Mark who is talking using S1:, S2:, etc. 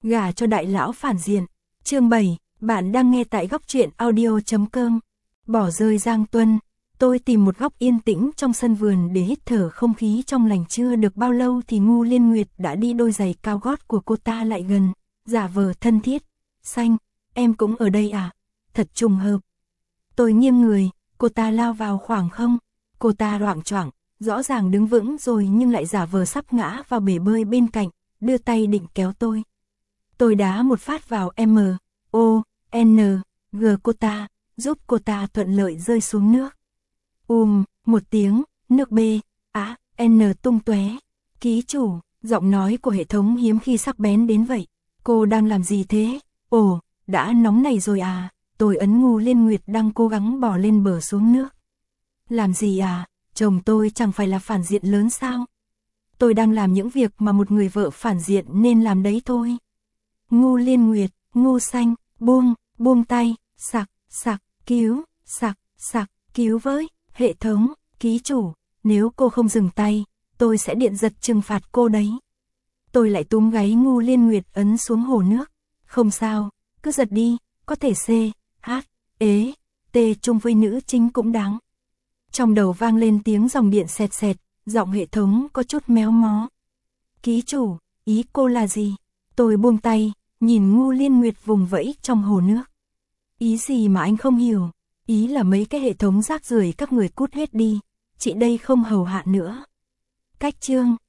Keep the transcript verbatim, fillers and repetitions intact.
S1: Gả cho đại lão phản diện. Chương bảy, bạn đang nghe tại góc truyện audio chấm com. Bỏ rơi Giang Tuân, tôi tìm một góc yên tĩnh trong sân vườn để hít thở không khí trong lành. Chưa được bao lâu thì Ngô Liên Nguyệt đã đi đôi giày cao gót của cô ta lại gần, giả vờ thân thiết. Xanh, em cũng ở đây à? Thật trùng hợp. Tôi nghiêng người, cô ta lao vào khoảng không. Cô ta loạng choạng, rõ ràng đứng vững rồi nhưng lại giả vờ sắp ngã vào bể bơi bên cạnh, đưa tay định kéo tôi. Tôi đá một phát vào M, O, N, G cô ta, giúp cô ta thuận lợi rơi xuống nước. Ùm, một tiếng, nước B, á, N tung tóe. Ký chủ, giọng nói của hệ thống hiếm khi sắc bén đến vậy. Cô đang làm gì thế? Ồ, đã nóng này rồi à? Tôi ấn Ngô Liên Nguyệt đang cố gắng bò lên bờ xuống nước. Làm gì à? Chồng tôi chẳng phải là phản diện lớn sao? Tôi đang làm những việc mà một người vợ phản diện nên làm đấy thôi. Ngô Liên Nguyệt, Ngô Xanh, buông, buông tay, sặc, sặc, cứu, sặc, sặc, cứu với, hệ thống, ký chủ, nếu cô không dừng tay, tôi sẽ điện giật trừng phạt cô đấy. Tôi lại túm gáy Ngô Liên Nguyệt ấn xuống hồ nước. Không sao, cứ giật đi, có thể C, H, ế, T chung với nữ chính cũng đáng. Trong đầu vang lên tiếng dòng điện xẹt xẹt, giọng hệ thống có chút méo mó. Ký chủ, ý cô là gì? Tôi buông tay, nhìn Ngô Liên Nguyệt vùng vẫy trong hồ nước. Ý gì mà anh không hiểu? Ý là mấy cái hệ thống rác rưởi các người cút hết đi, chị đây không hầu hạ nữa. Cách chương.